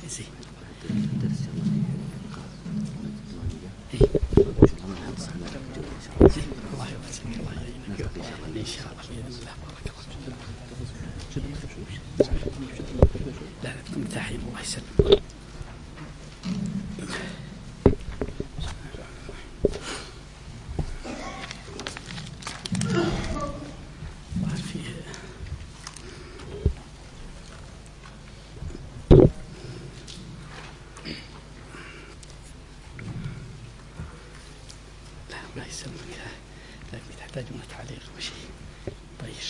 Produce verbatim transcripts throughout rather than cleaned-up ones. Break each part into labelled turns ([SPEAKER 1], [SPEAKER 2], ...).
[SPEAKER 1] زين. الله يوفقك الله يعينك إن شاء الله بإذن الله. لا لا تكون مرتاحين الله يسلمك. الله يسلمك لكن تحتاجون تعليق وشيء طيش.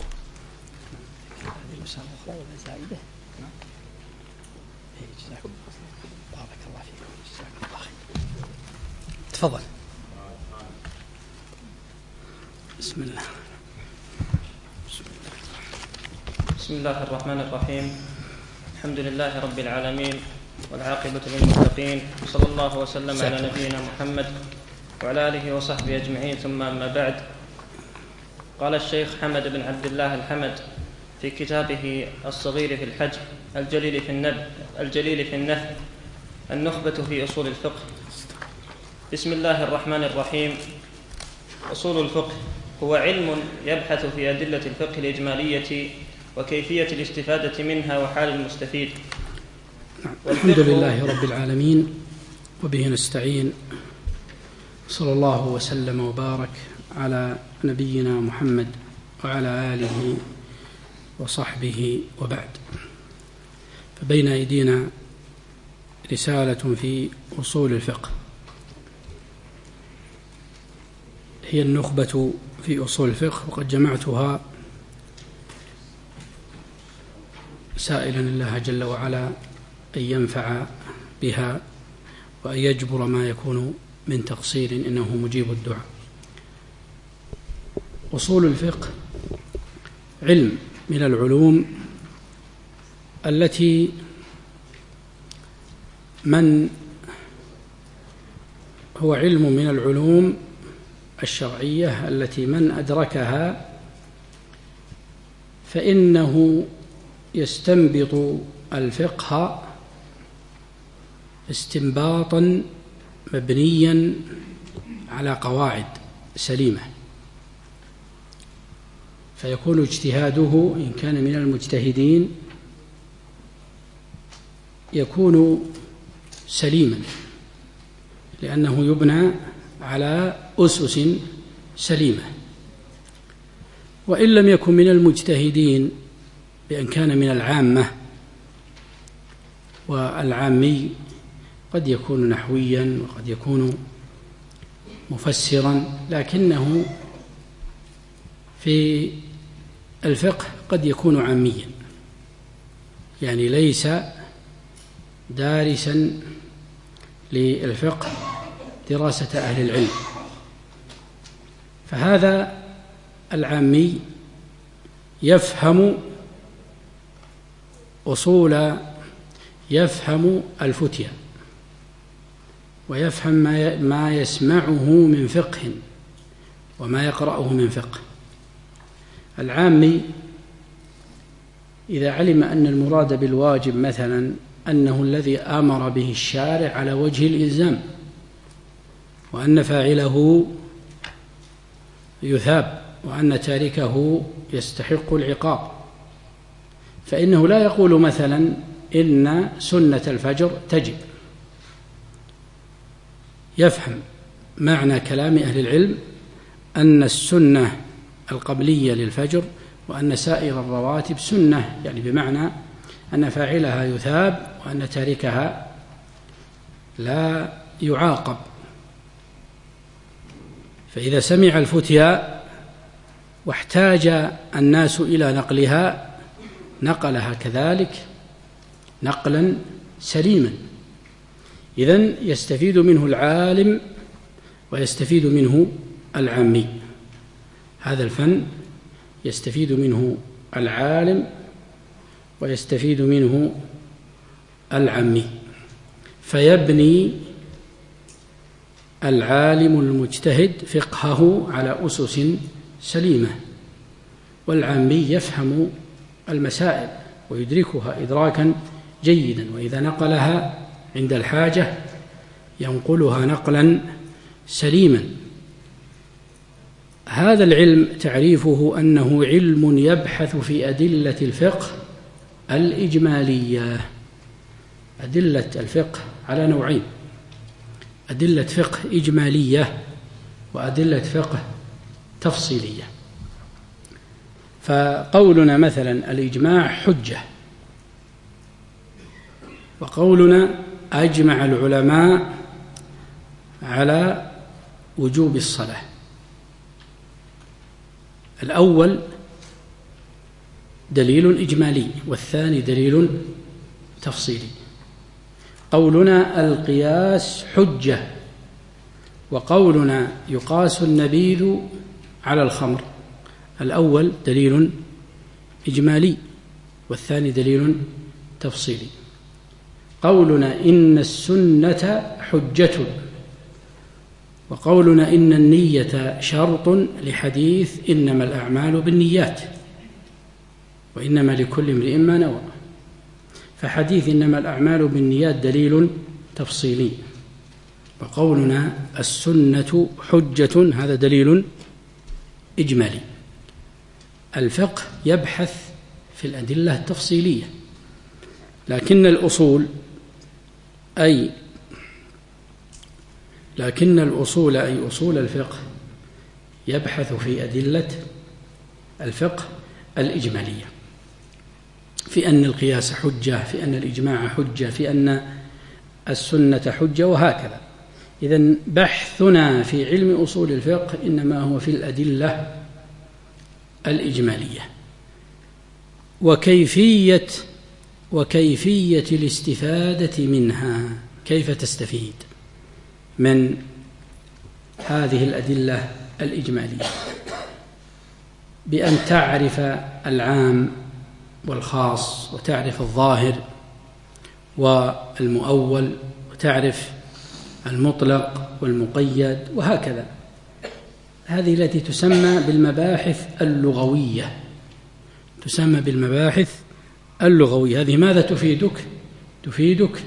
[SPEAKER 1] هذه المسألة أخرى ولا زائدة؟ نعم. إيه جزاكم بارك الله فيكم جزاكم الله خير. تفضل. بسم الله.
[SPEAKER 2] بسم الله. بسم الله الرحمن الرحيم. الحمد لله رب العالمين والعاقبة للمتقين صلى الله وسلم على نبينا محمد وعلى آله وصحبه أجمعين ثم أما بعد. قال الشيخ حمد بن عبد الله الحمد في كتابه الصغير في الحج الجليل في النب الجليل في النثر النخبة في أصول الفقه. بسم الله الرحمن الرحيم. أصول الفقه هو علم يبحث في أدلة الفقه الإجمالية وكيفية الاستفادة منها وحال المستفيد.
[SPEAKER 1] الحمد لله رب العالمين وبه نستعين، صلى الله وسلم وبارك على نبينا محمد وعلى آله وصحبه وبعد. فبين أيدينا رسالة في أصول الفقه هي النخبة في أصول الفقه، وقد جمعتها سائلا الله جل وعلا أن ينفع بها وأن يجبر ما يكون من تقصير، إنه مجيب الدعاء. أصول الفقه علم من العلوم التي من هو علم من العلوم الشرعية التي من أدركها فإنه يستنبط الفقه استنباطا مبنيا على قواعد سليمة، فيكون اجتهاده إن كان من المجتهدين يكون سليما، لأنه يبنى على أسس سليمة. وإن لم يكن من المجتهدين بأن كان من العامة، والعامي قد يكون نحويا وقد يكون مفسرا، لكنه في الفقه قد يكون عاميا، يعني ليس دارسا للفقه دراسة أهل العلم. فهذا العامي يفهم أصول يفهم الفتيا ويفهم ما يسمعه من فقه وما يقرأه من فقه. العامي إذا علم أن المراد بالواجب مثلا أنه الذي أمر به الشارع على وجه الإلزام، وأن فاعله يثاب، وأن تاركه يستحق العقاب، فإنه لا يقول مثلا إن سنة الفجر تجب. يفهم معنى كلام أهل العلم أن السنة القبلية للفجر وأن سائر الرواتب سنة، يعني بمعنى أن فاعلها يثاب وأن تاركها لا يعاقب. فإذا سمع الفتيا واحتاج الناس إلى نقلها نقلها كذلك نقلا سليما. إذن يستفيد منه العالم ويستفيد منه العامي. هذا الفن يستفيد منه العالم ويستفيد منه العامي، فيبني العالم المجتهد فقهه على أسس سليمة، والعامي يفهم المسائل ويدركها إدراكا جيدا، وإذا نقلها عند الحاجة ينقلها نقلا سليما. هذا العلم تعريفه أنه علم يبحث في أدلة الفقه الإجمالية. أدلة الفقه على نوعين: أدلة فقه إجمالية وأدلة فقه تفصيلية. فقولنا مثلا الإجماع حجة، وقولنا أجمع العلماء على وجوب الصلاة، الأول دليل إجمالي والثاني دليل تفصيلي. قولنا القياس حجة، وقولنا يقاس النبيذ على الخمر، الأول دليل إجمالي والثاني دليل تفصيلي. قولنا إن السنة حجة، وقولنا إن النية شرط لحديث إنما الأعمال بالنيات وإنما لكل امرئ ما نوى، فحديث إنما الأعمال بالنيات دليل تفصيلي. وقولنا السنة حجة هذا دليل إجمالي. الفقه يبحث في الأدلة التفصيلية، لكن الأصول أي لكن الأصول أي أصول الفقه يبحث في أدلة الفقه الإجمالية، في أن القياس حجة، في أن الإجماع حجة، في أن السنة حجة، وهكذا. إذن بحثنا في علم أصول الفقه إنما هو في الأدلة الإجمالية. وكيفية وكيفية الاستفادة منها، كيف تستفيد من هذه الأدلة الإجمالية؟ بأن تعرف العام والخاص، وتعرف الظاهر والمؤول، وتعرف المطلق والمقيد، وهكذا. هذه التي تسمى بالمباحث اللغوية، تسمى بالمباحث اللغوية. هذه ماذا تفيدك؟ تفيدك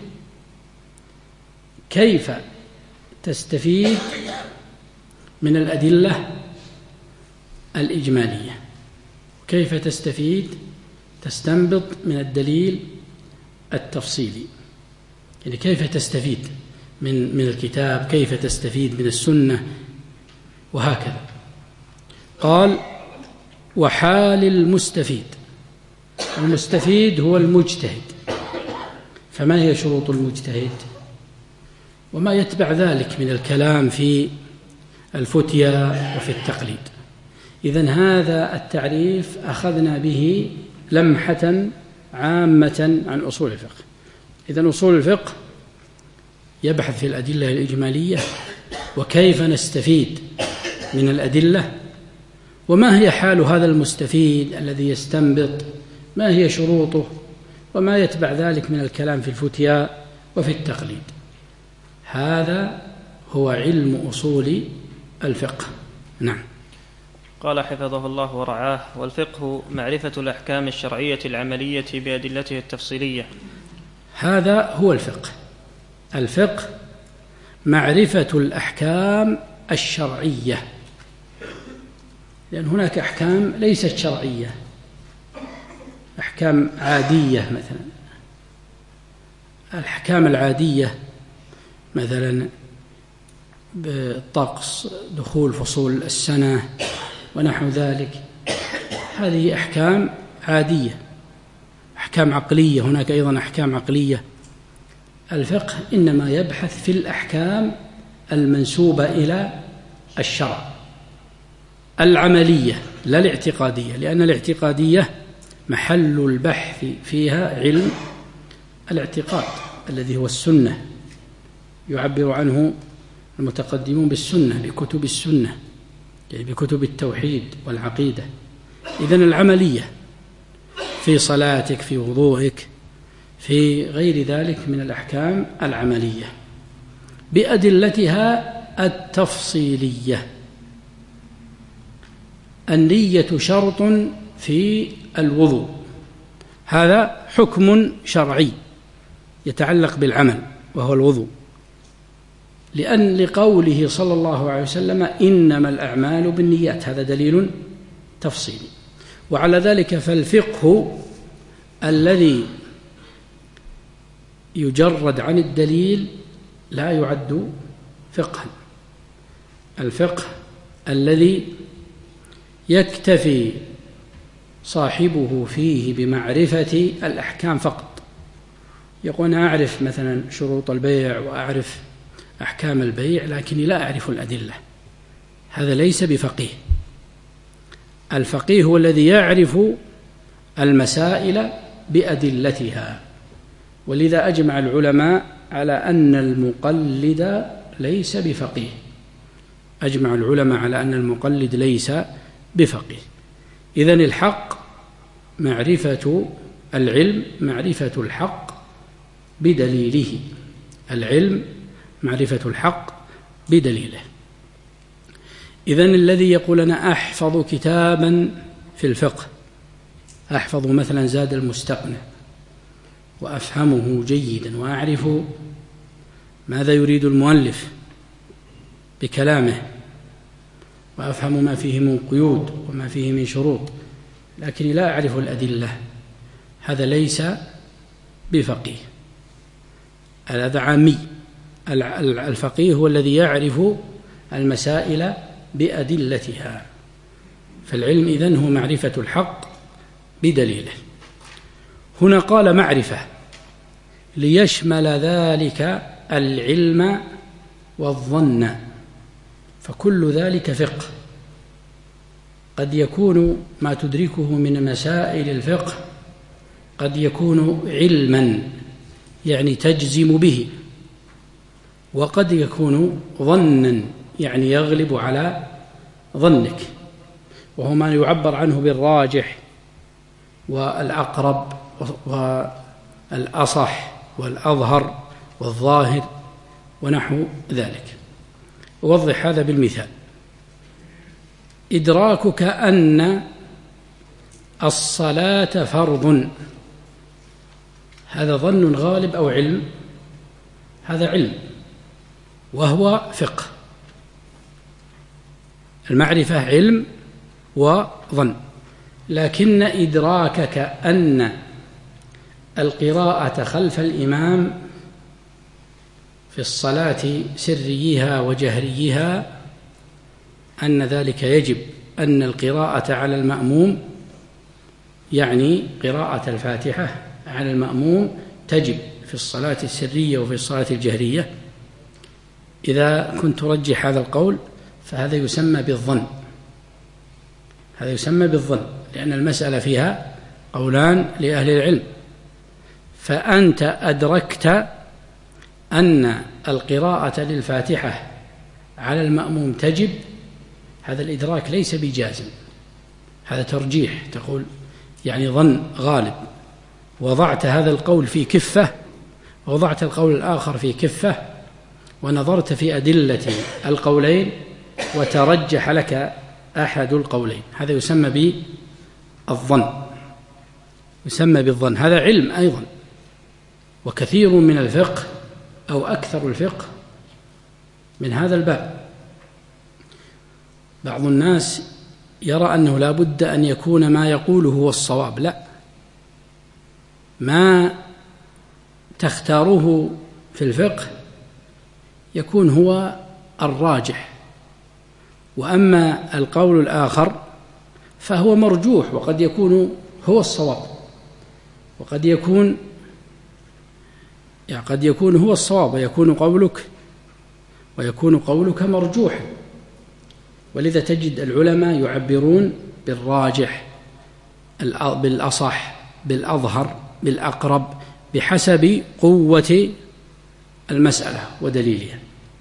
[SPEAKER 1] كيف تستفيد من الأدلة الإجمالية، كيف تستفيد تستنبط من الدليل التفصيلي، يعني كيف تستفيد من من الكتاب، كيف تستفيد من السنة، وهكذا. قال: وحال المستفيد. المستفيد هو المجتهد، فما هي شروط المجتهد وما يتبع ذلك من الكلام في الفتيا وفي التقليد. إذن هذا التعريف أخذنا به لمحة عامة عن أصول الفقه. إذن أصول الفقه يبحث في الأدلة الإجمالية، وكيف نستفيد من الأدلة، وما هي حال هذا المستفيد الذي يستنبط، ما هي شروطه، وما يتبع ذلك من الكلام في الفتيا وفي التقليد. هذا هو علم أصول الفقه. نعم.
[SPEAKER 2] قال حفظه الله ورعاه: والفقه معرفة الأحكام الشرعية العملية بأدلته التفصيلية.
[SPEAKER 1] هذا هو الفقه. الفقه معرفة الأحكام الشرعية، لأن هناك أحكام ليست شرعية، أحكام عادية. مثلا الأحكام العادية مثلا بالطقس، دخول فصول السنة ونحو ذلك، هذه أحكام عادية. أحكام عقلية، هناك أيضا أحكام عقلية. الفقه إنما يبحث في الأحكام المنسوبة إلى الشرع العملية، لا الاعتقادية، لأن الاعتقادية محل البحث فيها علم الاعتقاد الذي هو السنة، يعبر عنه المتقدمون بالسنة، بكتب السنة، يعني بكتب التوحيد والعقيدة. إذن العملية في صلاتك، في وضوئك، في غير ذلك من الأحكام العملية بأدلتها التفصيلية. النية شرط في الوضوء، هذا حكم شرعي يتعلق بالعمل وهو الوضوء، لأن لقوله صلى الله عليه وسلم إنما الأعمال بالنيات، هذا دليل تفصيلي. وعلى ذلك فالفقه الذي يجرد عن الدليل لا يعد فقها. الفقه الذي يكتفي صاحبه فيه بمعرفة الأحكام فقط، يقول أنا أعرف مثلا شروط البيع وأعرف أحكام البيع لكني لا أعرف الأدلة، هذا ليس بفقيه. الفقيه هو الذي يعرف المسائل بأدلتها، ولذا أجمع العلماء على أن المقلد ليس بفقيه، أجمع العلماء على أن المقلد ليس بفقيه. إذن الحق معرفة العلم معرفة الحق بدليله، العلم معرفة الحق بدليله. إذن الذي يقول أنا أحفظ كتابا في الفقه، أحفظ مثلا زاد المستقنع وأفهمه جيدا وأعرف ماذا يريد المؤلف بكلامه وأفهم ما فيه من قيود وما فيه من شروط، لكني لا أعرف الأدلة، هذا ليس بفقيه، هذا عامي. الفقيه هو الذي يعرف المسائل بأدلتها، فالعلم إذن هو معرفة الحق بدليله. هنا قال معرفة ليشمل ذلك العلم والظن، فكل ذلك فقه. قد يكون ما تدركه من مسائل الفقه قد يكون علما يعني تجزم به، وقد يكون ظنا يعني يغلب على ظنك، وهو ما يعبر عنه بالراجح والأقرب والأصح والأظهر والظاهر ونحو ذلك. أوضح هذا بالمثال: إدراكك أن الصلاة فرض، هذا ظن غالب أو علم؟ هذا علم وهو فقه. المعرفة علم وظن، لكن إدراكك أن القراءة خلف الإمام في الصلاة سريها وجهريها أن ذلك يجب، أن القراءة على المأموم يعني قراءة الفاتحة على المأموم تجب في الصلاة السرية وفي الصلاة الجهرية. إذا كنت ترجح هذا القول فهذا يسمى بالظن، هذا يسمى بالظن، لأن المسألة فيها قولان لأهل العلم. فأنت أدركت أن القراءة للفاتحة على المأموم تجب، هذا الإدراك ليس بجازم، هذا ترجيح، تقول يعني ظن غالب، وضعت هذا القول في كفة ووضعت القول الآخر في كفة ونظرت في أدلة القولين وترجح لك أحد القولين، هذا يسمى بالظن، يسمى بالظن. هذا علم أيضا، وكثير من الفقه أو أكثر الفقه من هذا الباب. بعض الناس يرى أنه لا بد أن يكون ما يقوله هو الصواب، لا، ما تختاره في الفقه يكون هو الراجح، وأما القول الآخر فهو مرجوح وقد يكون هو الصواب، وقد يكون يعني قد يكون هو الصواب ويكون قولك ويكون قولك مرجوحا. ولذا تجد العلماء يعبرون بالراجح، بالأصح، بالأظهر، بالأقرب، بحسب قوة المسألة ودليلها.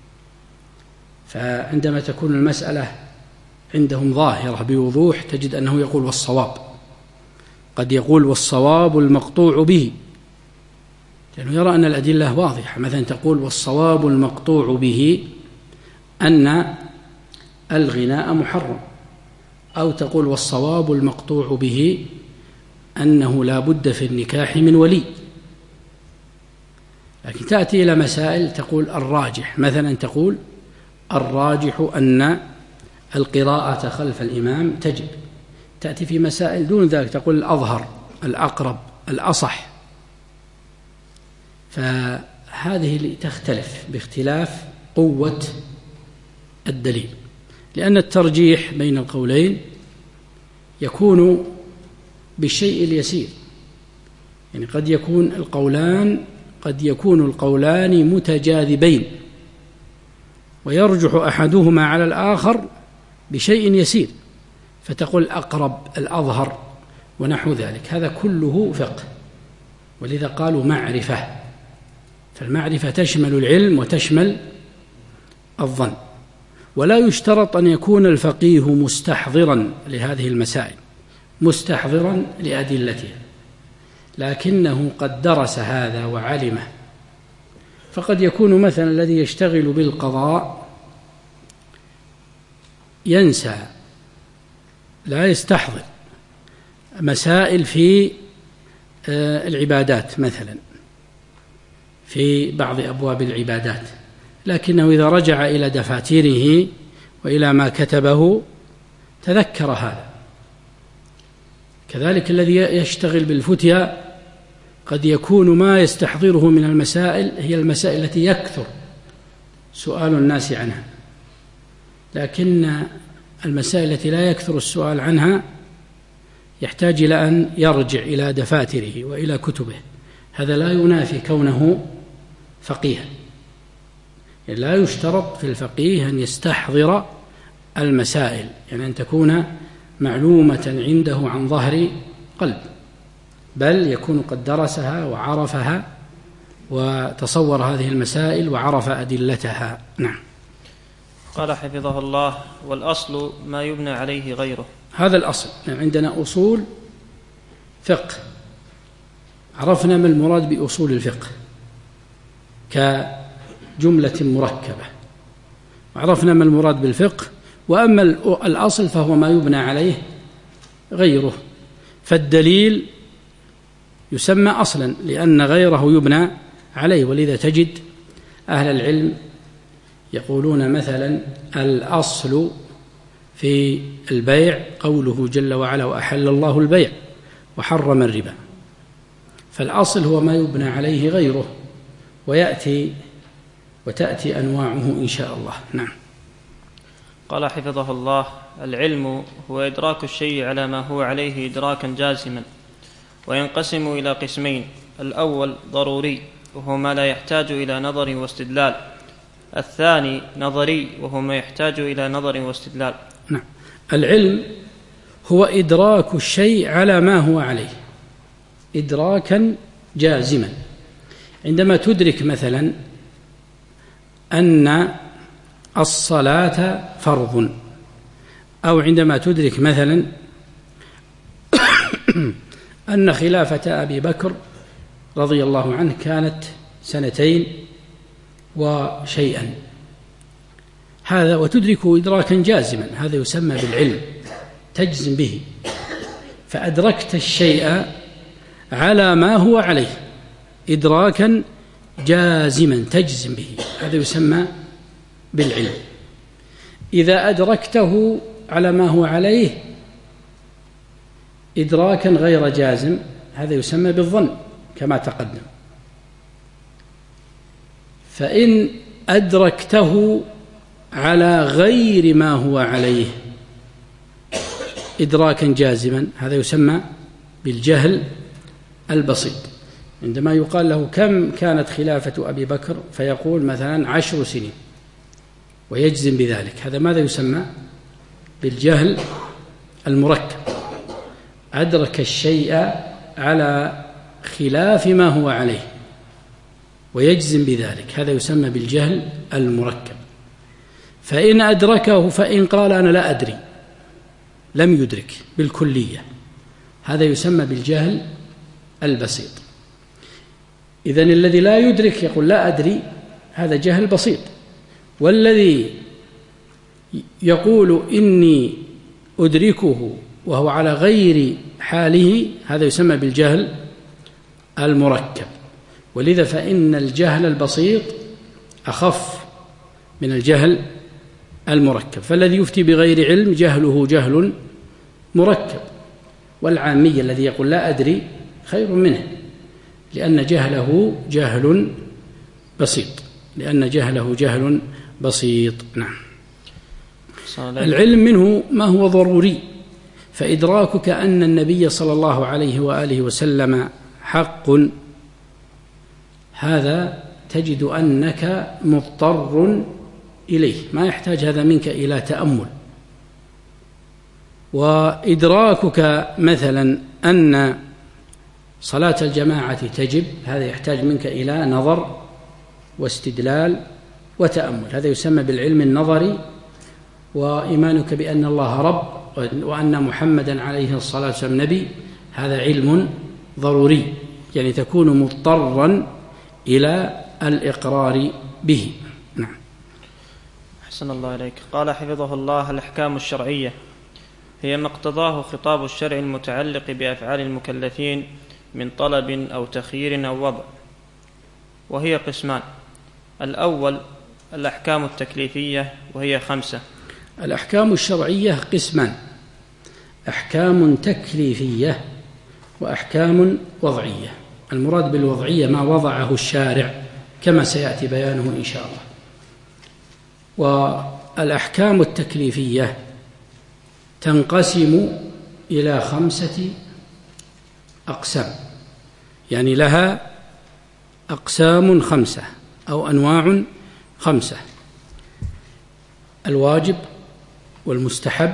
[SPEAKER 1] فعندما تكون المسألة عندهم ظاهرة بوضوح تجد أنه يقول والصواب، قد يقول والصواب المقطوع به، لأنه يرى أن الأدلة واضحة. مثلا تقول والصواب المقطوع به أن الغناء محرم، أو تقول والصواب المقطوع به أنه لا بد في النكاح من ولي. لكن تأتي إلى مسائل تقول الراجح، مثلا تقول الراجح أن القراءة خلف الإمام تجب. تأتي في مسائل دون ذلك تقول الأظهر، الأقرب، الأصح. فهذه تختلف باختلاف قوة الدليل، لأن الترجيح بين القولين يكون بالشيء اليسير. يعني قد يكون القولان قد يكون القولان متجاذبين ويرجح أحدهما على الآخر بشيء يسير، فتقول الأقرب، الأظهر ونحو ذلك. هذا كله فقه، ولذا قالوا معرفة. فالمعرفة تشمل العلم وتشمل الظن، ولا يشترط أن يكون الفقيه مستحضرا لهذه المسائل، مستحضرا لأدلتها، لكنه قد درس هذا وعلمه. فقد يكون مثلا الذي يشتغل بالقضاء ينسى، لا يستحضر مسائل في العبادات مثلا، في بعض أبواب العبادات، لكنه إذا رجع إلى دفاتره وإلى ما كتبه تذكر هذا. كذلك الذي يشتغل بالفتيا قد يكون ما يستحضره من المسائل هي المسائل التي يكثر سؤال الناس عنها، لكن المسائل التي لا يكثر السؤال عنها يحتاج إلى أن يرجع إلى دفاتره وإلى كتبه. هذا لا ينافي كونه فقيها، يعني لا يشترط في الفقيه أن يستحضر المسائل، يعني أن تكون معلومة عنده عن ظهر قلب، بل يكون قد درسها وعرفها وتصور هذه المسائل وعرف أدلتها. نعم.
[SPEAKER 2] قال حفظه الله: والأصل ما يبنى عليه غيره.
[SPEAKER 1] هذا الأصل. عندنا أصول فقه، عرفنا ما المراد بأصول الفقه كجملة مركبة، وعرفنا ما المراد بالفقه. وأما الأصل فهو ما يبنى عليه غيره، فالدليل يسمى أصلا لأن غيره يبنى عليه. ولذا تجد أهل العلم يقولون مثلا الأصل في البيع قوله جل وعلا: وأحل الله البيع وحرم الربا. فالأصل هو ما يبنى عليه غيره، ويأتي وتأتي أنواعه إن شاء الله. نعم.
[SPEAKER 2] قال حفظه الله: العلم هو إدراك الشيء على ما هو عليه إدراكا جازما، وينقسم إلى قسمين: الأول ضروري وهو ما لا يحتاج إلى نظر واستدلال، الثاني نظري وهو ما يحتاج إلى نظر واستدلال.
[SPEAKER 1] نعم. العلم هو إدراك الشيء على ما هو عليه إدراكا جازما. عندما تدرك مثلا أن الصلاة فرض، أو عندما تدرك مثلا أن خلافة أبي بكر رضي الله عنه كانت سنتين وشيئا، هذا وتدركه إدراكا جازما، هذا يسمى بالعلم، تجزم به. فأدركت الشيء على ما هو عليه إدراكا جازما تجزم به، هذا يسمى بالعلم. إذا أدركته على ما هو عليه إدراكا غير جازم، هذا يسمى بالظن كما تقدم. فإن أدركته على غير ما هو عليه إدراكا جازما، هذا يسمى بالجهل البسيط. عندما يقال له كم كانت خلافة أبي بكر فيقول مثلا عشر سنين ويجزم بذلك، هذا ماذا يسمى؟ بالجهل المركب. أدرك الشيء على خلاف ما هو عليه ويجزم بذلك، هذا يسمى بالجهل المركب. فإن أدركه فإن قال أنا لا أدري لم يدرك بالكلية، هذا يسمى بالجهل البسيط. إذن الذي لا يدرك يقول لا أدري، هذا جهل بسيط. والذي يقول إني أدركه وهو على غير حاله، هذا يسمى بالجهل المركب. ولذا فإن الجهل البسيط أخف من الجهل المركب، فالذي يفتي بغير علم جهله جهل مركب، والعامي الذي يقول لا أدري خير منه، لأن جهله جهل بسيط لأن جهله جهل بسيط. نعم. العلم منه ما هو ضروري، فإدراكك أن النبي صلى الله عليه وآله وسلم حق، هذا تجد أنك مضطر إليه، ما يحتاج هذا منك إلى تأمل. وإدراكك مثلا أن صلاة الجماعة تجب، هذا يحتاج منك إلى نظر واستدلال وتأمل، هذا يسمى بالعلم النظري. وإيمانك بأن الله رب وأن محمدا عليه الصلاة والسلام نبي، هذا علم ضروري، يعني تكون مضطرا إلى الإقرار به. نعم.
[SPEAKER 2] أحسن الله إليك. قال حفظه الله: الأحكام الشرعية هي ما اقتضاه خطاب الشرع المتعلق بأفعال المكلفين من طلب أو تخيير أو وضع، وهي قسمان: الأول الأحكام التكليفية وهي خمسة.
[SPEAKER 1] الأحكام الشرعية قسمان: أحكام تكليفية وأحكام وضعية. المراد بالوضعية ما وضعه الشارع كما سيأتي بيانه إن شاء الله. والأحكام التكليفية تنقسم إلى خمسة أقسام، يعني لها أقسام خمسة أو أنواع خمسة: الواجب والمستحب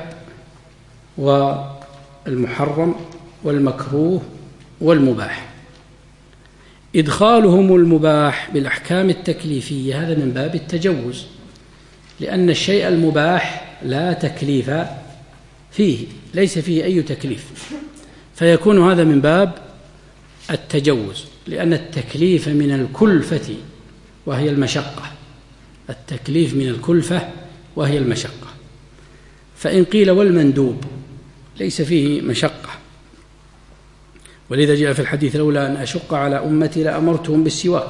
[SPEAKER 1] والمحرم والمكروه والمباح. إدخالهم المباح بالأحكام التكليفية هذا من باب التجوز، لأن الشيء المباح لا تكليف فيه، ليس فيه أي تكليف، فيكون هذا من باب التجوز، لأن التكليف من الكلفة وهي المشقة، التكليف من الكلفة وهي المشقة. فإن قيل والمندوب ليس فيه مشقة، ولذا جاء في الحديث: لولا أن أشق على أمتي لأمرتهم بالسواك.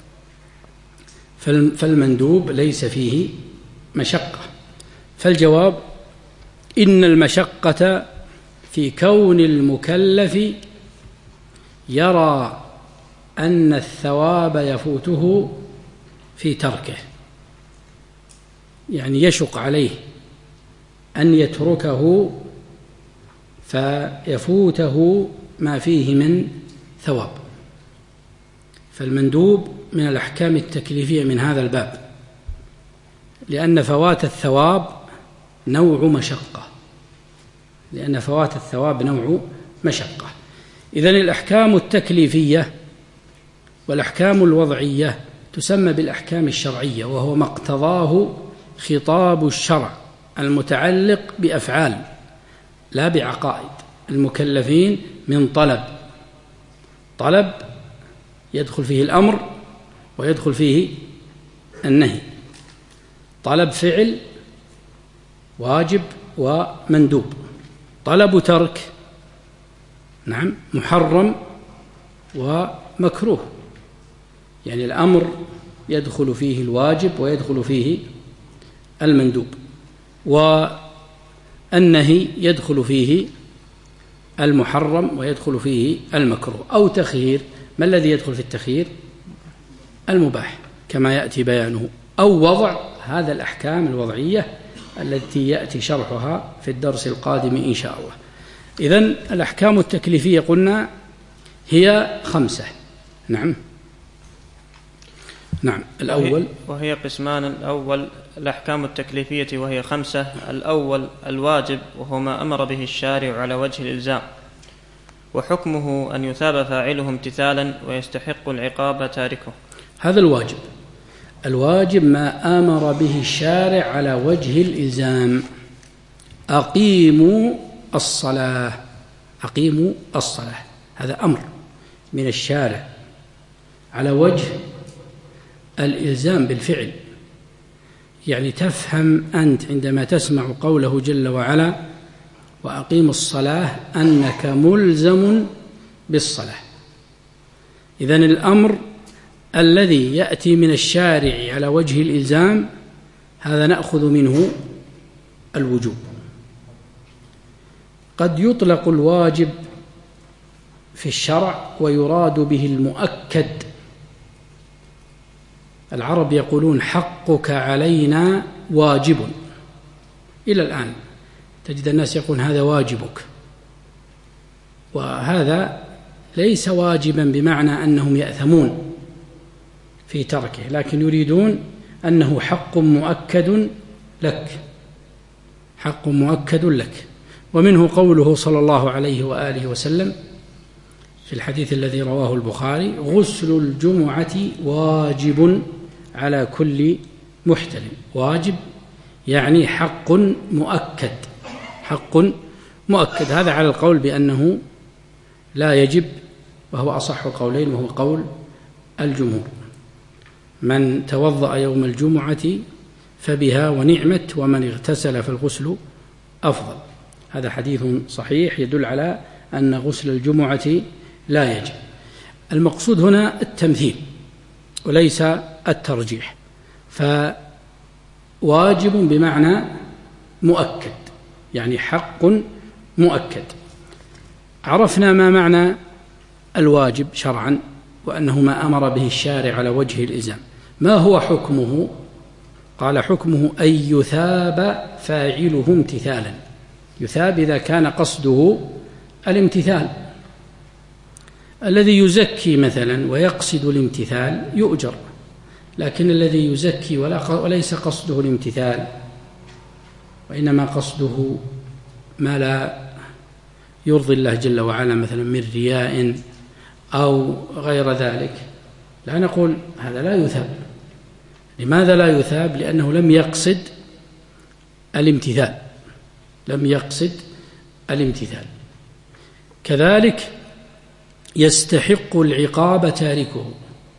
[SPEAKER 1] فالمندوب ليس فيه مشقة. فالجواب: إن المشقة في كون المكلف يرى أن الثواب يفوته في تركه، يعني يشق عليه أن يتركه فيفوته ما فيه من ثواب. فالمندوب من الأحكام التكليفية من هذا الباب، لأن فوات الثواب نوع مشقة، لأن فوات الثواب نوع مشقة. إذن الأحكام التكليفية والأحكام الوضعية تسمى بالأحكام الشرعية، وهو ما اقتضاه خطاب الشرع المتعلق بأفعال لا بعقائد المكلفين من طلب. طلب يدخل فيه الأمر ويدخل فيه النهي، طلب فعل واجب ومندوب، طلب ترك نعم محرم ومكروه، يعني الأمر يدخل فيه الواجب ويدخل فيه المندوب، والنهي يدخل فيه المحرم ويدخل فيه المكروه. أو تخيير، ما الذي يدخل في التخيير؟ المباح كما يأتي بيانه. أو وضع، هذا الأحكام الوضعية التي يأتي شرحها في الدرس القادم إن شاء الله. إذن الأحكام التكليفية قلنا هي خمسة. نعم نعم الأول
[SPEAKER 2] وهي قسمان: الأول الأحكام التكليفية وهي خمسة. الأول الواجب، وهو ما أمر به الشارع على وجه الإلزام، وحكمه أن يثاب فاعله امتثالا ويستحق العقاب تاركه.
[SPEAKER 1] هذا الواجب. الواجب ما أمر به الشارع على وجه الإلزام. أقيموا الصلاة، أقيموا الصلاة، هذا أمر من الشارع على وجه الإلزام بالفعل. يعني تفهم أنت عندما تسمع قوله جل وعلا: وأقيموا الصلاة، أنك ملزم بالصلاة. إذن الأمر الذي يأتي من الشارع على وجه الإلزام هذا نأخذ منه الوجوب. قد يطلق الواجب في الشرع ويراد به المؤكد. العرب يقولون حقك علينا واجب، إلى الآن تجد الناس يقول هذا واجبك، وهذا ليس واجبا بمعنى أنهم يأثمون في تركه، لكن يريدون أنه حق مؤكد لك، حق مؤكد لك. ومنه قوله صلى الله عليه وآله وسلم في الحديث الذي رواه البخاري: غسل الجمعة واجب على كل محتلم. واجب يعني حق مؤكد، حق مؤكد. هذا على القول بأنه لا يجب، وهو أصح القولين، وهو قول الجمهور. من توضأ يوم الجمعة فبها ونعمت، ومن اغتسل فالغسل أفضل. هذا حديث صحيح يدل على أن غسل الجمعة لا يجب. المقصود هنا التمثيل وليس الترجيح، فواجب بمعنى مؤكد، يعني حق مؤكد. عرفنا ما معنى الواجب شرعا، وأنه ما أمر به الشارع على وجه الإلزام. ما هو حكمه؟ قال: حكمه أن يثاب فاعله امتثالا. يثاب إذا كان قصده الامتثال. الذي يزكي مثلا ويقصد الامتثال يؤجر، لكن الذي يزكي وليس قصده الامتثال، وإنما قصده ما لا يرضي الله جل وعلا، مثلا من رياء أو غير ذلك، لا نقول هذا لا يثاب. لماذا لا يثاب؟ لأنه لم يقصد الامتثال، لم يقصد الامتثال. كذلك يستحق العقاب تاركه،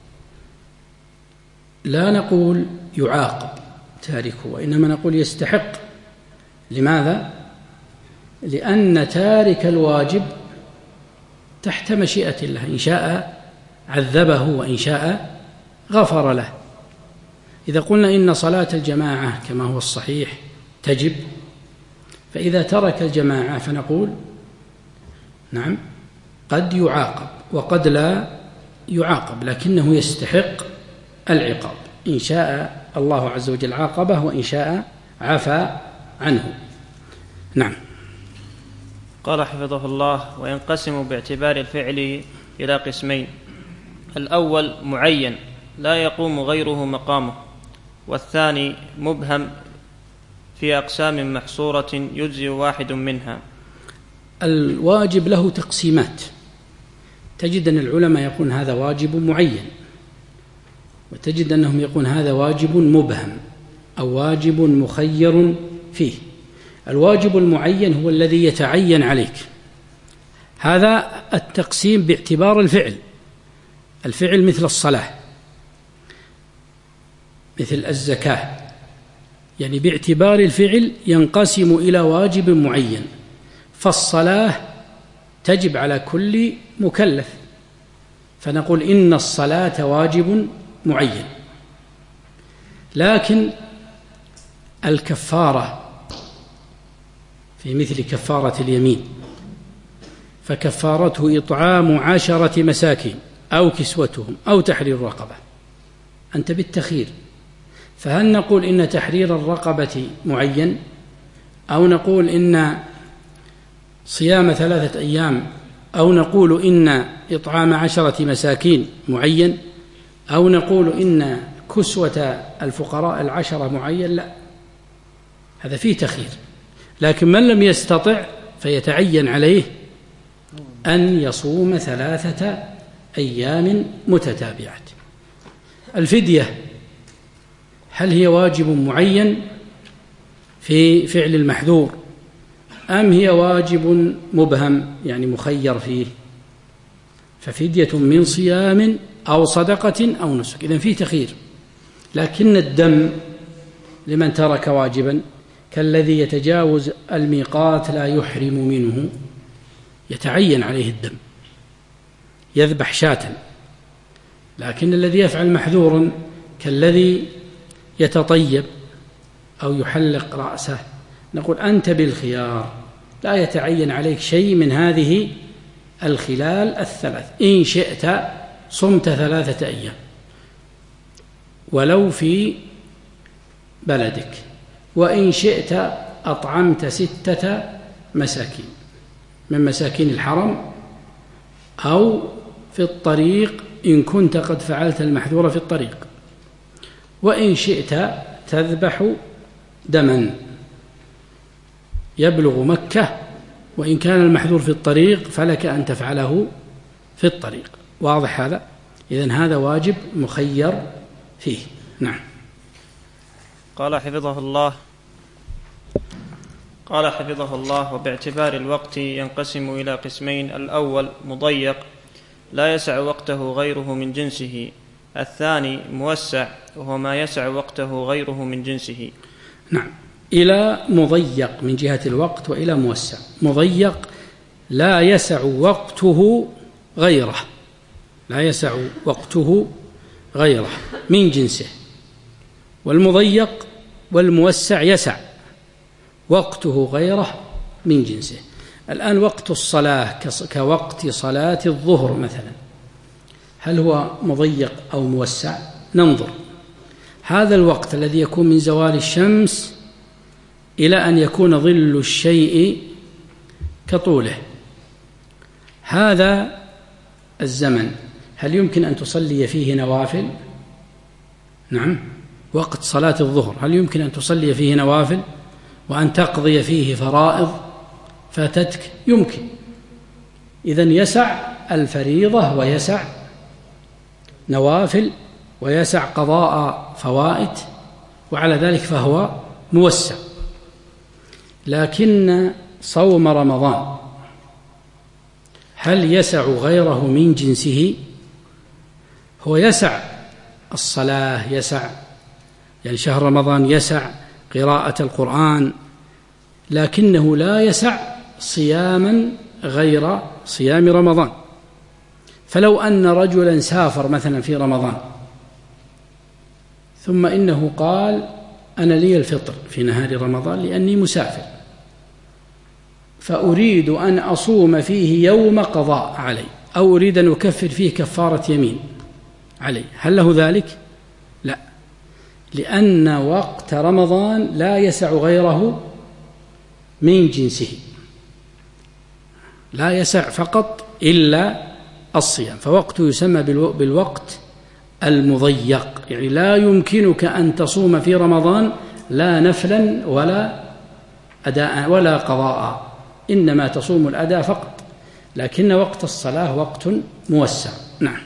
[SPEAKER 1] لا نقول يعاقب تاركه، وإنما نقول يستحق. لماذا؟ لأن تارك الواجب تحت مشيئة الله، إن شاء عذبه وإن شاء غفر له. إذا قلنا إن صلاة الجماعة كما هو الصحيح تجب، فإذا ترك الجماعة فنقول نعم قد يعاقب وقد لا يعاقب، لكنه يستحق العقاب. إن شاء الله عز وجل عاقبه، وإن شاء عفى عنه. نعم.
[SPEAKER 2] قال حفظه الله: وينقسم باعتبار الفعل إلى قسمين: الأول معين لا يقوم غيره مقامه، والثاني مبهم في أقسام محصورة يجزي واحد منها.
[SPEAKER 1] الواجب له تقسيمات، تجد أن العلماء يقول هذا واجب معين، وتجد أنهم يقول هذا واجب مبهم أو واجب مخير فيه. الواجب المعين هو الذي يتعين عليك، هذا التقسيم باعتبار الفعل. الفعل مثل الصلاة، مثل الزكاة، يعني باعتبار الفعل ينقسم إلى واجب معين. فالصلاة تجب على كل مكلف، فنقول إن الصلاة واجب معين. لكن الكفارة في مثل كفارة اليمين، فكفارته إطعام عشرة مساكين أو كسوتهم أو تحرير رقبة، أنت بالتخيير. فهل نقول إن تحرير الرقبة معين، أو نقول إن صيام ثلاثة أيام، أو نقول إن إطعام عشرة مساكين معين، أو نقول إن كسوة الفقراء العشرة معين؟ لا، هذا فيه تخيير. لكن من لم يستطع فيتعين عليه أن يصوم ثلاثة أيام متتابعة. الفدية هل هي واجب معين في فعل المحذور، أم هي واجب مبهم يعني مخير فيه؟ ففدية من صيام أو صدقة أو نسك، إذن فيه تخيير. لكن الدم لمن ترك واجبا كالذي يتجاوز الميقات لا يحرم منه، يتعين عليه الدم، يذبح شاة لكن الذي يفعل محذورا كالذي يتطيب أو يحلق رأسه نقول أنت بالخيار، لا يتعين عليك شيء من هذه الخلال الثلاث. إن شئت صمت ثلاثة أيام ولو في بلدك، وإن شئت أطعمت ستة مساكين من مساكين الحرم أو في الطريق إن كنت قد فعلت المحذور في الطريق، وإن شئت تذبح دما يبلغ مكة، وإن كان المحذور في الطريق فلك أن تفعله في الطريق. واضح هذا؟ إذن هذا واجب مخير فيه. نعم.
[SPEAKER 2] قال حفظه الله قال حفظه الله وباعتبار الوقت ينقسم إلى قسمين: الأول مضيق لا يسع وقته غيره من جنسه، الثاني موسع وهو ما يسع وقته غيره من جنسه.
[SPEAKER 1] نعم، إلى مضيق من جهة الوقت وإلى موسع. مضيق لا يسع وقته غيره لا يسع وقته غيره من جنسه، والمضيق والموسع يسع وقته غيره من جنسه. الآن وقت الصلاة كوقت صلاة الظهر مثلا، هل هو مضيق أو موسع؟ ننظر. هذا الوقت الذي يكون من زوال الشمس إلى أن يكون ظل الشيء كطوله، هذا الزمن هل يمكن أن تصلي فيه نوافل؟ نعم، وقت صلاة الظهر هل يمكن أن تصلي فيه نوافل وأن تقضي فيه فرائض فاتتك؟ يمكن. إذن يسع الفريضة ويسع نوافل ويسع قضاء فوائد، وعلى ذلك فهو موسع. لكن صوم رمضان هل يسع غيره من جنسه؟ هو يسع الصلاة، يسع يعني شهر رمضان يسع قراءة القرآن، لكنه لا يسع صياما غير صيام رمضان. فلو أن رجلا سافر مثلا في رمضان ثم إنه قال أنا لي الفطر في نهار رمضان لأني مسافر، فأريد أن أصوم فيه يوم قضاء علي، أو أريد أن أكفر فيه كفارة يمين علي، هل له ذلك؟ لا، لأن وقت رمضان لا يسع غيره من جنسه، لا يسع فقط إلا الصيام، فوقته يسمى بالوقت المضيق، يعني لا يمكنك أن تصوم في رمضان لا نفلا ولا أداء ولا قضاء، إنما تصوم الأداء فقط، لكن وقت الصلاة وقت موسع. نعم.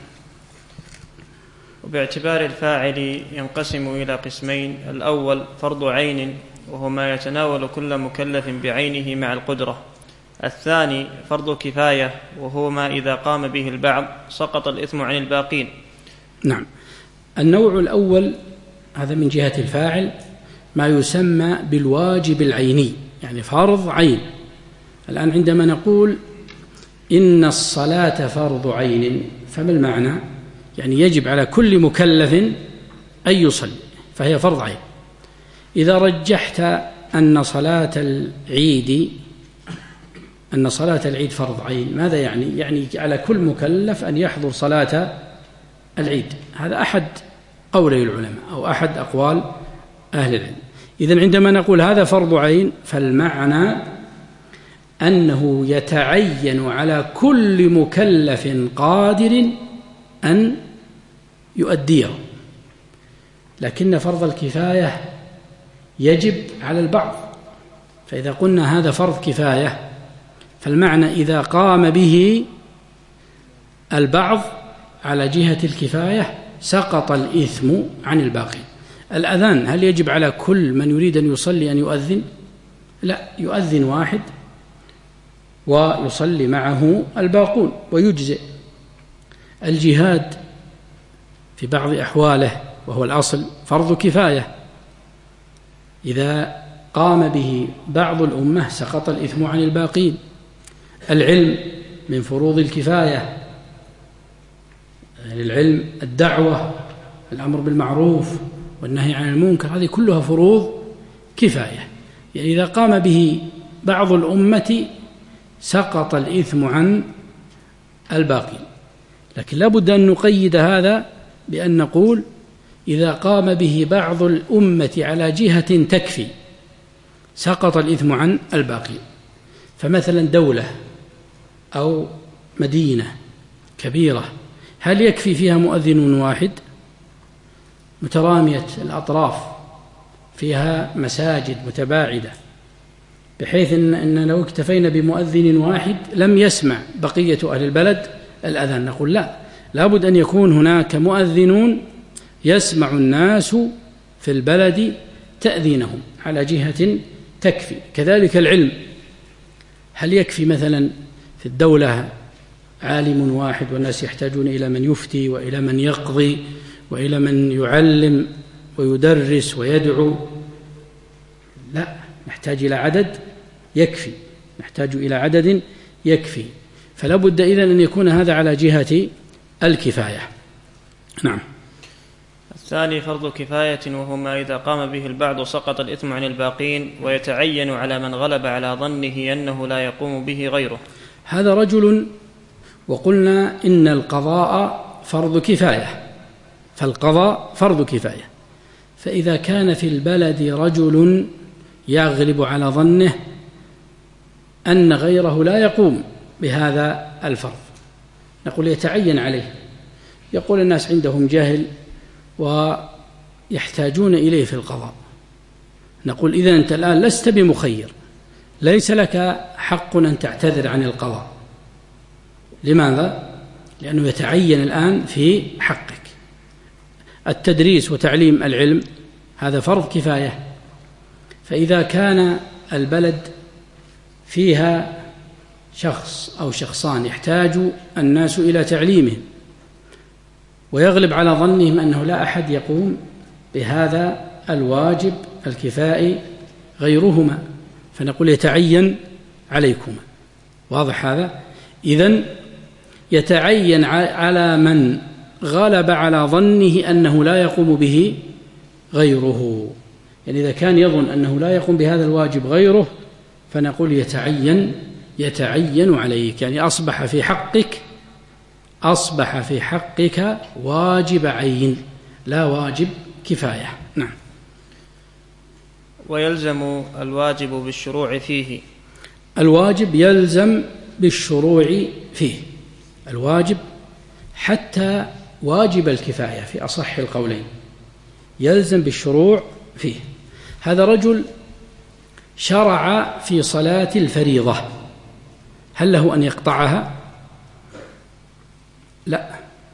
[SPEAKER 2] وباعتبار الفاعل ينقسم إلى قسمين: الأول فرض عين وهو ما يتناول كل مكلف بعينه مع القدرة، الثاني فرض كفاية وهو ما إذا قام به البعض سقط الإثم عن الباقين.
[SPEAKER 1] نعم، النوع الأول هذا من جهة الفاعل ما يسمى بالواجب العيني، يعني فرض عين. الآن عندما نقول إن الصلاة فرض عين، فما المعنى؟ يعني يجب على كل مكلف أن يصلي، فهي فرض عين. إذا رجحت أن صلاة العيد أن صلاة العيد فرض عين، ماذا يعني؟ يعني على كل مكلف أن يحضر صلاة العيد، هذا أحد قولي العلماء أو أحد أقوال أهل العلم. إذن عندما نقول هذا فرض عين فالمعنى أنه يتعين على كل مكلف قادر أن يؤديه، لكن فرض الكفاية يجب على البعض. فإذا قلنا هذا فرض كفاية فالمعنى إذا قام به البعض على جهة الكفاية سقط الإثم عن الباقي. الأذان هل يجب على كل من يريد أن يصلي أن يؤذن؟ لا، يؤذن واحد ويصلي معه الباقون ويجزئ. الجهاد في بعض أحواله وهو الأصل فرض كفاية، إذا قام به بعض الأمة سقط الإثم عن الباقين. العلم من فروض الكفاية، يعني العلم، الدعوة، الأمر بالمعروف والنهي عن المنكر، هذه كلها فروض كفاية. يعني إذا قام به بعض الأمة سقط الإثم عن الباقي. لكن لا بد أن نقيد هذا بأن نقول إذا قام به بعض الأمة على جهة تكفي سقط الإثم عن الباقي. فمثلا دولة أو مدينة كبيرة هل يكفي فيها مؤذن واحد مترامية الأطراف، فيها مساجد متباعدة، بحيث إن, إن لو اكتفينا بمؤذن واحد لم يسمع بقية أهل البلد الأذان؟ نقول لا، لابد أن يكون هناك مؤذنون يسمع الناس في البلد تأذينهم على جهة تكفي. كذلك العلم، هل يكفي مثلا في الدولة عالم واحد والناس يحتاجون إلى من يفتي وإلى من يقضي وإلى من يعلم ويدرس ويدعو؟ لا، نحتاج إلى عدد يكفي، نحتاج إلى عدد يكفي. فلا بد إذن أن يكون هذا على جهة الكفاية. نعم.
[SPEAKER 2] الثاني فرض كفاية، وهو ما إذا قام به البعض سقط الإثم عن الباقين ويتعين على من غلب على ظنه أنه لا يقوم به غيره.
[SPEAKER 1] هذا رجل، وقلنا إن القضاء فرض كفاية، فالقضاء فرض كفاية. فإذا كان في البلد رجل يغلب على ظنه أن غيره لا يقوم بهذا الفرض، نقول يتعين عليه. يقول الناس عندهم جهل ويحتاجون إليه في القضاء، نقول إذا أنت الآن لست بمخير، ليس لك حق أن تعتذر عن القضاء. لماذا؟ لأنه يتعين الآن في حقك. التدريس وتعليم العلم هذا فرض كفاية، فإذا كان البلد فيها شخص أو شخصان يحتاج الناس إلى تعليمهم ويغلب على ظنهم أنه لا أحد يقوم بهذا الواجب الكفائي غيرهما، فنقول يتعين عليكما. واضح هذا؟ إذن يتعين على من غلب على ظنه أنه لا يقوم به غيره. يعني إذا كان يظن أنه لا يقوم بهذا الواجب غيره فنقول يتعين يتعين عليك، يعني أصبح في حقك أصبح في حقك واجب عين لا واجب كفاية. نعم.
[SPEAKER 2] ويلزم الواجب بالشروع فيه.
[SPEAKER 1] الواجب يلزم بالشروع فيه، الواجب حتى واجب الكفاية في أصح القولين يلزم بالشروع فيه. هذا رجل شرع في صلاة الفريضة، هل له أن يقطعها؟ لا.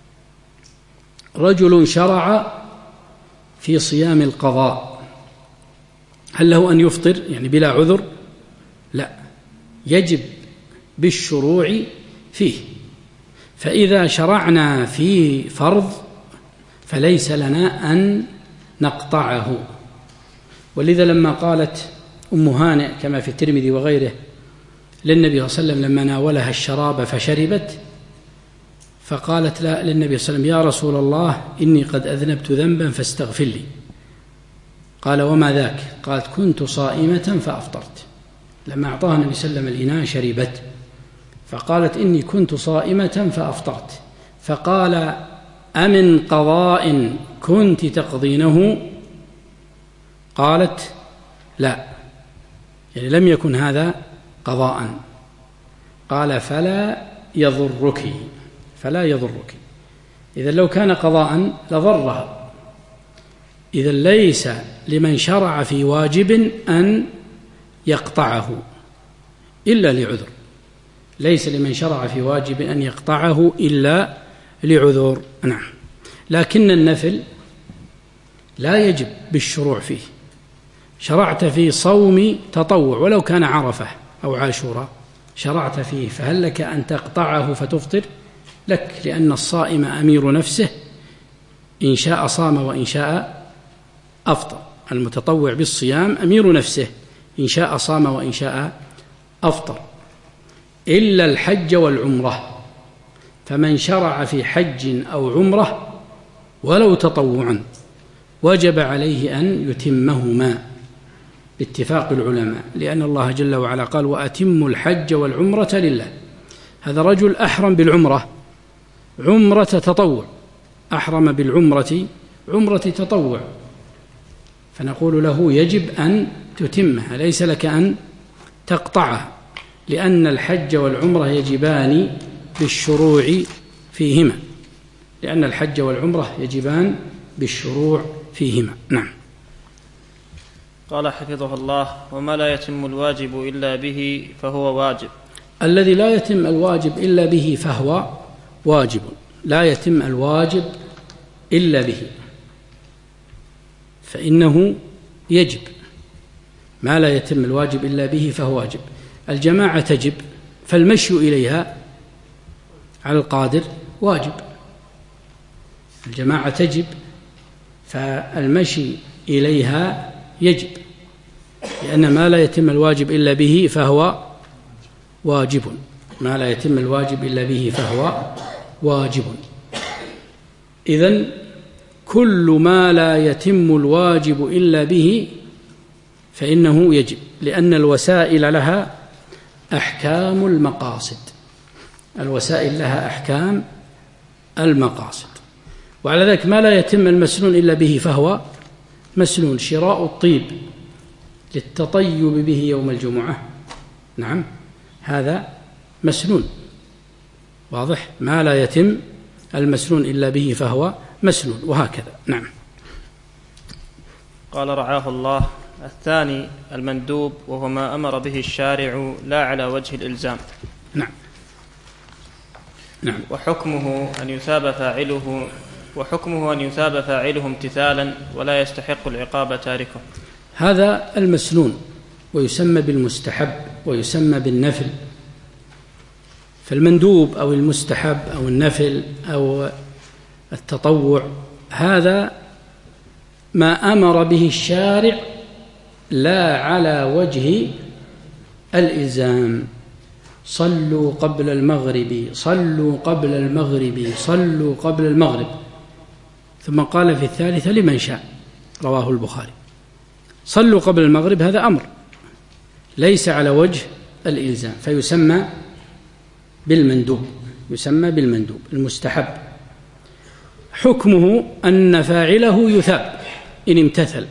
[SPEAKER 1] رجل شرع في صيام القضاء، هل له أن يفطر يعني بلا عذر؟ لا، يجب بالشروع فيه. فإذا شرعنا في فرض فليس لنا أن نقطعه. ولذا لما قالت أم هانئ كما في الترمذي وغيره للنبي صلى الله عليه وسلم لما ناولها الشراب فشربت، فقالت لا للنبي صلى الله عليه وسلم يا رسول الله إني قد أذنبت ذنبا فاستغفر لي. قال وما ذاك؟ قالت كنت صائمة فأفطرت. لما أعطاها النبي صلى الله عليه وسلم الإناء شربت، فقالت إني كنت صائمة فأفطرت. فقال أمن قضاء كنت تقضينه؟ قالت لا، يعني لم يكن هذا قضاء. قال فلا يضرك فلا يضرك إذا لو كان قضاء لضرها. إذا ليس لمن شرع في واجب أن يقطعه إلا لعذر، ليس لمن شرع في واجب أن يقطعه إلا لعذر. نعم. لكن النفل لا يجب بالشروع فيه. شرعت في صوم تطوع ولو كان عرفة أو عاشوراء، شرعت فيه، فهل لك أن تقطعه فتفطر؟ لك، لأن الصائم أمير نفسه، إن شاء صام وإن شاء أفطر. المتطوع بالصيام أمير نفسه، إن شاء صام وإن شاء أفطر. إلا الحج والعمرة، فمن شرع في حج أو عمرة ولو تطوعا وجب عليه أن يتمهما باتفاق العلماء، لأن الله جل وعلا قال وأتموا الحج والعمرة لله. هذا رجل أحرم بالعمرة عمرة تطوع، أحرم بالعمرة عمرة تطوع، فنقول له يجب أن تتمها، ليس لك أن تقطعها، لأن الحج والعمرة يجبان بالشروع فيهما، لأن الحج والعمرة يجبان بالشروع فيهما. نعم.
[SPEAKER 2] قال حفظه الله: وما لا يتم الواجب إلا به فهو واجب.
[SPEAKER 1] الذي لا يتم الواجب إلا به فهو واجب، لا يتم الواجب إلا به فإنه يجب. ما لا يتم الواجب إلا به فهو واجب. الجماعة تجب، فالمشي إليها على القادر واجب. الجماعة تجب فالمشي إليها يجب، لأن ما لا يتم الواجب إلا به فهو واجب. ما لا يتم الواجب إلا به فهو واجب. إذن كل ما لا يتم الواجب إلا به فإنه يجب، لأن الوسائل لها أحكام المقاصد. الوسائل لها أحكام المقاصد. وعلى ذلك ما لا يتم المسنون إلا به فهو مسنون. شراء الطيب للتطيب به يوم الجمعة، نعم، هذا مسنون، واضح. ما لا يتم المسنون إلا به فهو مسنون، وهكذا. نعم.
[SPEAKER 2] قال رعاه الله: الثاني المندوب، وهو ما أمر به الشارع لا على وجه الإلزام.
[SPEAKER 1] نعم. نعم.
[SPEAKER 2] وحكمه أن يثاب فاعله وحكمه أن يثاب فاعله امتثالا ولا يستحق العقاب تاركه.
[SPEAKER 1] هذا المسنون، ويسمى بالمستحب ويسمى بالنفل. فالمندوب أو المستحب أو النفل أو التطوع هذا ما أمر به الشارع لا على وجه الإلزام. صلوا قبل المغرب، صلوا قبل المغرب، صلوا قبل المغرب، ثم قال في الثالثة لمن شاء، رواه البخاري. صلوا قبل المغرب هذا أمر ليس على وجه الإلزام، فيسمى بالمندوب، يسمى بالمندوب. المستحب حكمه أن فاعله يثاب إن امتثل،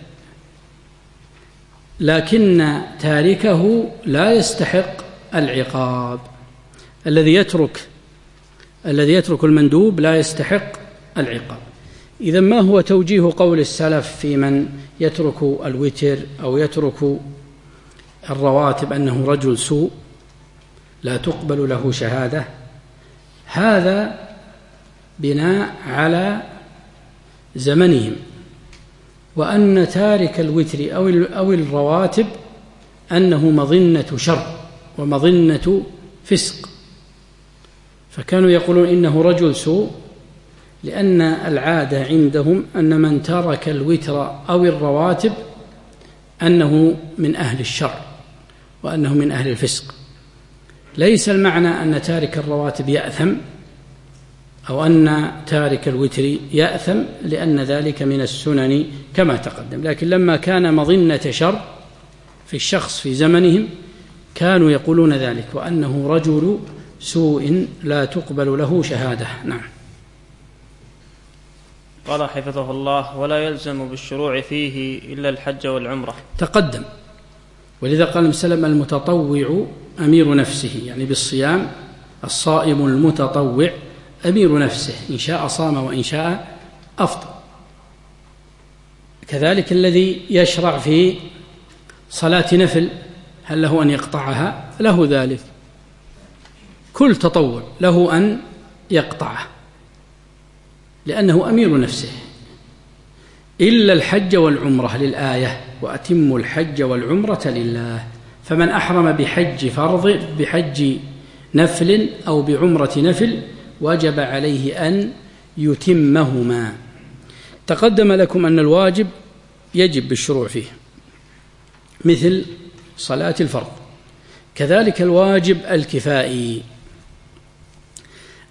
[SPEAKER 1] لكن تاركه لا يستحق العقاب. الذي يترك الذي يترك المندوب لا يستحق العقاب. إذا ما هو توجيه قول السلف في من يترك الوتر أو يترك الرواتب أنه رجل سوء لا تقبل له شهادة؟ هذا بناء على زمنهم، وأن تارك الوتر أو الرواتب أنه مظنة شر ومظنة فسق، فكانوا يقولون إنه رجل سوء، لأن العادة عندهم أن من ترك الوتر أو الرواتب أنه من أهل الشر وأنه من أهل الفسق. ليس المعنى أن تارك الرواتب يأثم أو أن تارك الوتر يأثم، لأن ذلك من السنن كما تقدم. لكن لما كان مظنة شر في الشخص في زمنهم كانوا يقولون ذلك، وأنه رجل سوء لا تقبل له شهادة. نعم.
[SPEAKER 2] قال حفظه الله: ولا يلزم بالشروع فيه إلا الحج والعمرة.
[SPEAKER 1] تقدم. ولذا قال مسلم: المتطوع أمير نفسه، يعني بالصيام. الصائم المتطوع أمير نفسه، إن شاء صام وإن شاء أفطر. كذلك الذي يشرع في صلاة نفل هل له أن يقطعها؟ له ذلك. كل تطوع له أن يقطعه لأنه أمير نفسه، إلا الحج والعمرة للآية: وأتموا الحج والعمرة لله. فمن أحرم بحج فرض بحج نفل أو بعمرة نفل وجب عليه أن يتمهما. تقدم لكم أن الواجب يجب بالشروع فيه مثل صلاة الفرض. كذلك الواجب الكفائي.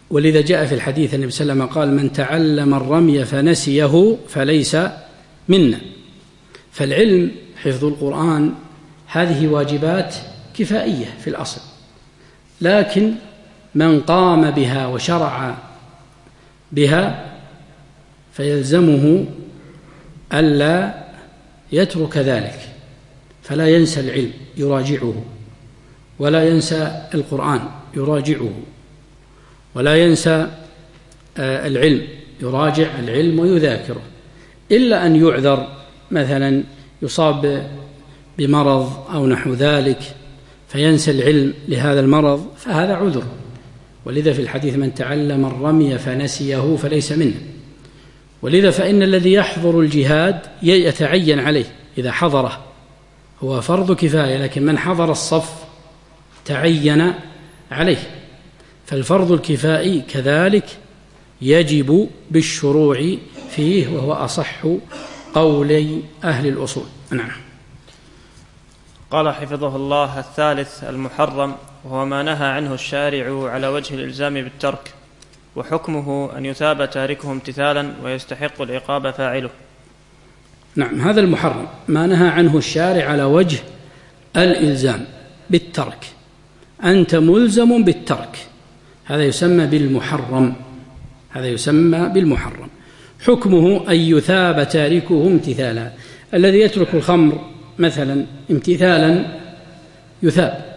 [SPEAKER 1] ولذا جاء في الحديث النبي صلى الله عليه وسلم قال من تعلم الرمي فنسيه فليس منا. فالعلم حفظ القرآن هذه واجبات كفائية في الأصل، لكن من قام بها وشرع بها فيلزمه ألا يترك ذلك، فلا ينسى العلم يراجعه، ولا ينسى القرآن يراجعه، ولا ينسى العلم يراجع العلم ويذاكره، إلا أن يعذر، مثلا يصاب بمرض أو نحو ذلك فينسى العلم لهذا المرض، فهذا عذر. ولذا في الحديث من تعلم الرمي فنسيه فليس منه. ولذا فإن الذي يحضر الجهاد يتعين عليه إذا حضره، هو فرض كفاية، لكن من حضر الصف تعين عليه. فالفرض الكفائي كذلك يجب بالشروع فيه، وهو أصح قولي أهل الأصول. نعم.
[SPEAKER 2] قال حفظه الله: الثالث المحرم، وهو ما نهى عنه الشارع على وجه الإلزام بالترك، وحكمه أن يثاب تاركه امتثالا ويستحق العقاب فاعله.
[SPEAKER 1] نعم، هذا المحرم ما نهى عنه الشارع على وجه الإلزام بالترك، أنت ملزم بالترك، هذا يسمى بالمحرم، هذا يسمى بالمحرم. حكمه أن يثاب تاركه امتثالا. الذي يترك الخمر مثلا امتثالا يثاب،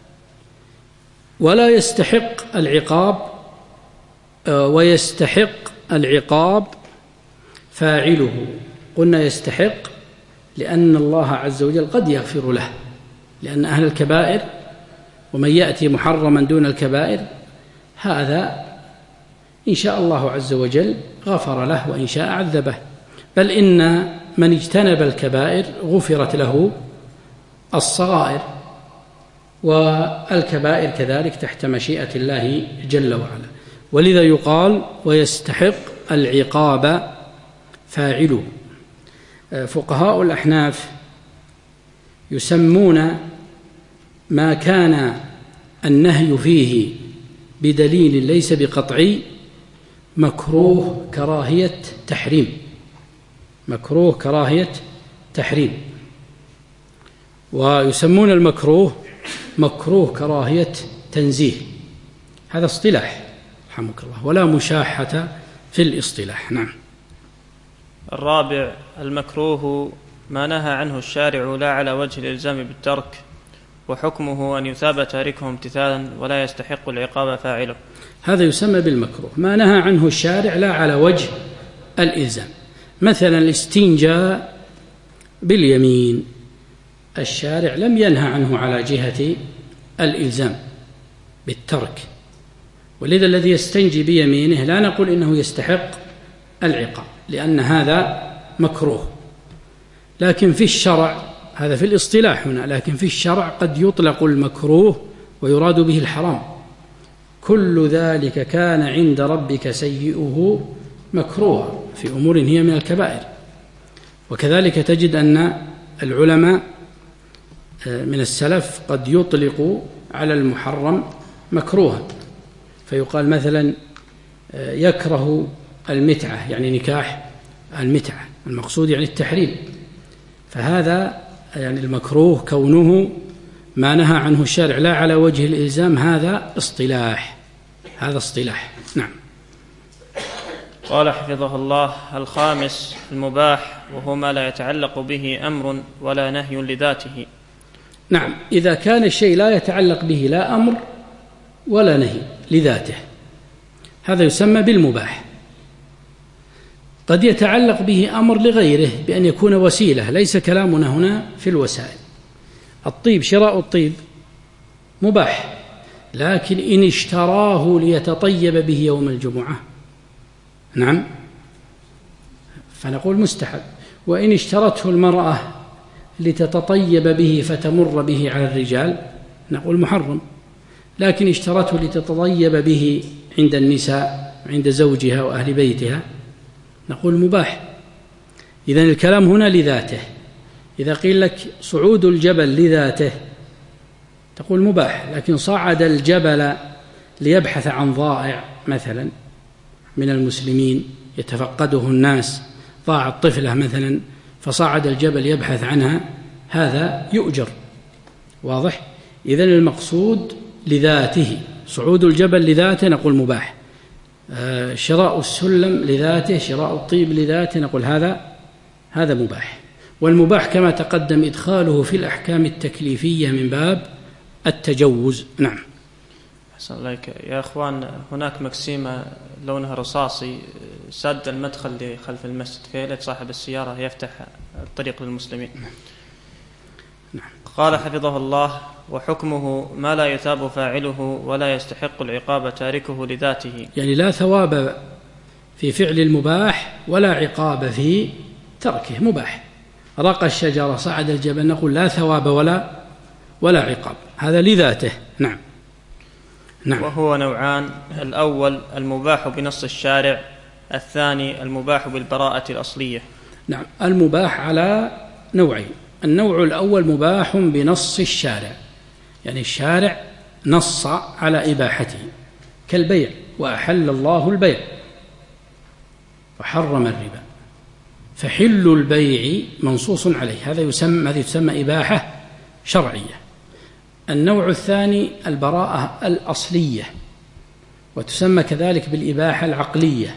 [SPEAKER 1] ولا يستحق العقاب، ويستحق العقاب فاعله. قلنا يستحق لأن الله عز وجل قد يغفر له، لأن أهل الكبائر، ومن يأتي محرما دون الكبائر هذا إن شاء الله عز وجل غفر له، وإن شاء عذبه. بل إن من اجتنب الكبائر غفرت له الصغائر، والكبائر كذلك تحت مشيئة الله جل وعلا. ولذا يقال ويستحق العقاب فاعله. فقهاء الأحناف يسمون ما كان النهي فيه بدليل ليس بقطعي مكروه كراهية تحريم، مكروه كراهية تحريم. ويسمون المكروه مكروه كراهية تنزيه. هذا اصطلاح رحمك الله، ولا مشاحة في الاصطلاح. نعم.
[SPEAKER 2] الرابع المكروه ما نهى عنه الشارع لا على وجه الإلزام بالترك، وحكمه أن يثاب تاركه امتثالا ولا يستحق العقاب فاعله.
[SPEAKER 1] هذا يسمى بالمكروه ما نهى عنه الشارع لا على وجه الإلزام. مثلا الاستنجاء باليمين، الشارع لم ينهى عنه على جهة الإلزام بالترك، ولذا الذي يستنجي بيمينه لا نقول إنه يستحق العقاب، لأن هذا مكروه. لكن في الشرع، هذا في الاصطلاح هنا، لكن في الشرع قد يطلق المكروه ويراد به الحرام. كل ذلك كان عند ربك سيئه مكروه في أمور هي من الكبائر. وكذلك تجد أن العلماء من السلف قد يطلق على المحرم مكروها، فيقال مثلا يكره المتعة، يعني نكاح المتعة، المقصود يعني التحريم. فهذا يعني المكروه كونه ما نهى عنه الشارع لا على وجه الإلزام، هذا اصطلاح، هذا اصطلاح. نعم.
[SPEAKER 2] قال حفظه الله: الخامس المباح، وهو ما لا يتعلق به أمر ولا نهي لذاته.
[SPEAKER 1] نعم، إذا كان الشيء لا يتعلق به لا أمر ولا نهي لذاته هذا يسمى بالمباح. قد يتعلق به أمر لغيره بأن يكون وسيلة، ليس كلامنا هنا في الوسائل. الطيب، شراء الطيب مباح، لكن إن اشتراه ليتطيب به يوم الجمعة نعم فنقول مستحب. وإن اشترته المرأة لتتطيب به فتمر به على الرجال نقول محرم. لكن اشترته لتتطيب به عند النساء عند زوجها وأهل بيتها نقول مباح. إذن الكلام هنا لذاته. إذا قيل لك صعود الجبل لذاته تقول مباح، لكن صعد الجبل ليبحث عن ضائع مثلا من المسلمين يتفقده الناس، ضاعت طفلة مثلا فصعد الجبل يبحث عنها، هذا يؤجر. واضح؟ إذن المقصود لذاته، صعود الجبل لذاته نقول مباح، آه شراء السلم لذاته، شراء الطيب لذاته نقول هذا هذا مباح. والمباح كما تقدم إدخاله في الأحكام التكليفية من باب التجوز. نعم.
[SPEAKER 2] أحسن الله يا أخوان، هناك مكسيمة لونها رصاصي سد المدخل لخلف المسجد، فيلت صاحب السيارة يفتح الطريق للمسلمين.
[SPEAKER 1] نعم.
[SPEAKER 2] قال حفظه الله: وحكمه ما لا يثاب فاعله ولا يستحق العقاب تاركه لذاته.
[SPEAKER 1] يعني لا ثواب في فعل المباح ولا عقاب في تركه، مباح. رقى الشجرة، صعد الجبل، نقول لا ثواب ولا ولا عقاب، هذا لذاته. نعم. نعم.
[SPEAKER 2] وهو نوعان: الأول المباح بنص الشارع، الثاني المباح بالبراءة الأصلية.
[SPEAKER 1] نعم. المباح على نوعين: النوع الأول مباح بنص الشارع، يعني الشارع نص على إباحته، كالبيع، وأحل الله البيع وحرم الربا، فحل البيع منصوص عليه، هذا يسمى هذه تسمى إباحة شرعية. النوع الثاني البراءة الأصلية، وتسمى كذلك بالإباحة العقلية.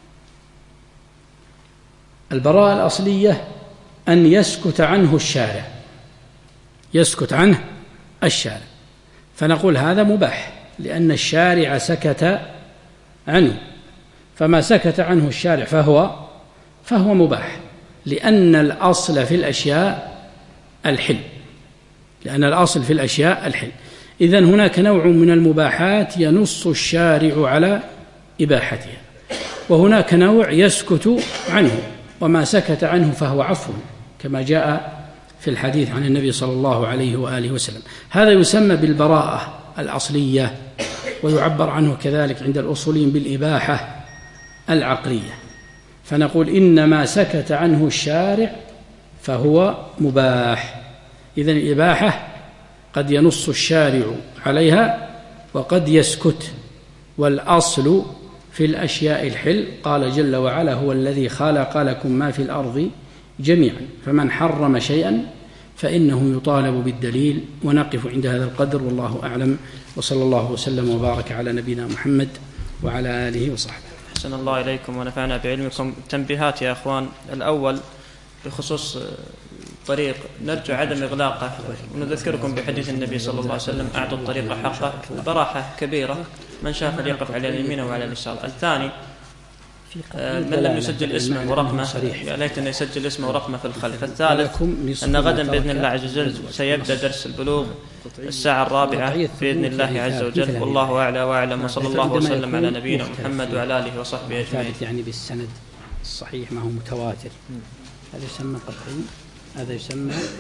[SPEAKER 1] البراءة الأصلية أن يسكت عنه الشارع، يسكت عنه الشارع، فنقول هذا مباح لأن الشارع سكت عنه، فما سكت عنه الشارع فهو فهو مباح، لأن الأصل في الأشياء الحل، لأن الأصل في الأشياء الحل. إذن هناك نوع من المباحات ينص الشارع على إباحتها، وهناك نوع يسكت عنه، وما سكت عنه فهو عفو، كما جاء في الحديث عن النبي صلى الله عليه وآله وسلم. هذا يسمى بالبراءة الأصلية، ويعبر عنه كذلك عند الأصوليين بالإباحة العقلية. فنقول إن ما سكت عنه الشارع فهو مباح. إذن الإباحة قد ينص الشارع عليها وقد يسكت، والأصل في الأشياء الحل. قال جل وعلا: هو الذي خلق لكم ما في الأرض جميعا، فمن حرم شيئا فإنه يطالب بالدليل. ونقف عند هذا القدر، والله أعلم، وصلى الله وسلم وبارك على نبينا محمد وعلى آله وصحبه.
[SPEAKER 2] أحسن الله إليكم ونفعنا بعلمكم. تنبيهات يا أخوان: الأول بخصوص طريق، نرجو عدم إغلاقه، ونذكركم بحديث النبي صلى الله عليه وسلم: أعطوا الطريق حقه، البراحة كبيرة، من شاء فليقف على اليمين وعلى اليسار. الثاني من لم يسجل اسمه ورقمه يا ليت أن يسجل اسمه ورقمه في الخلف. الثالث أن غدا بإذن الله عز وجل سيبدأ درس البلوغ الساعة الرابعة بإذن الله عز وجل، والله أعلى وأعلم، وصلى الله وسلم على نبينا محمد وعلى آله وصحبه أجمعين.
[SPEAKER 1] يعني بالسند الصحيح ما هو متواتر، هذا يسمى قطعي، هذا يسمى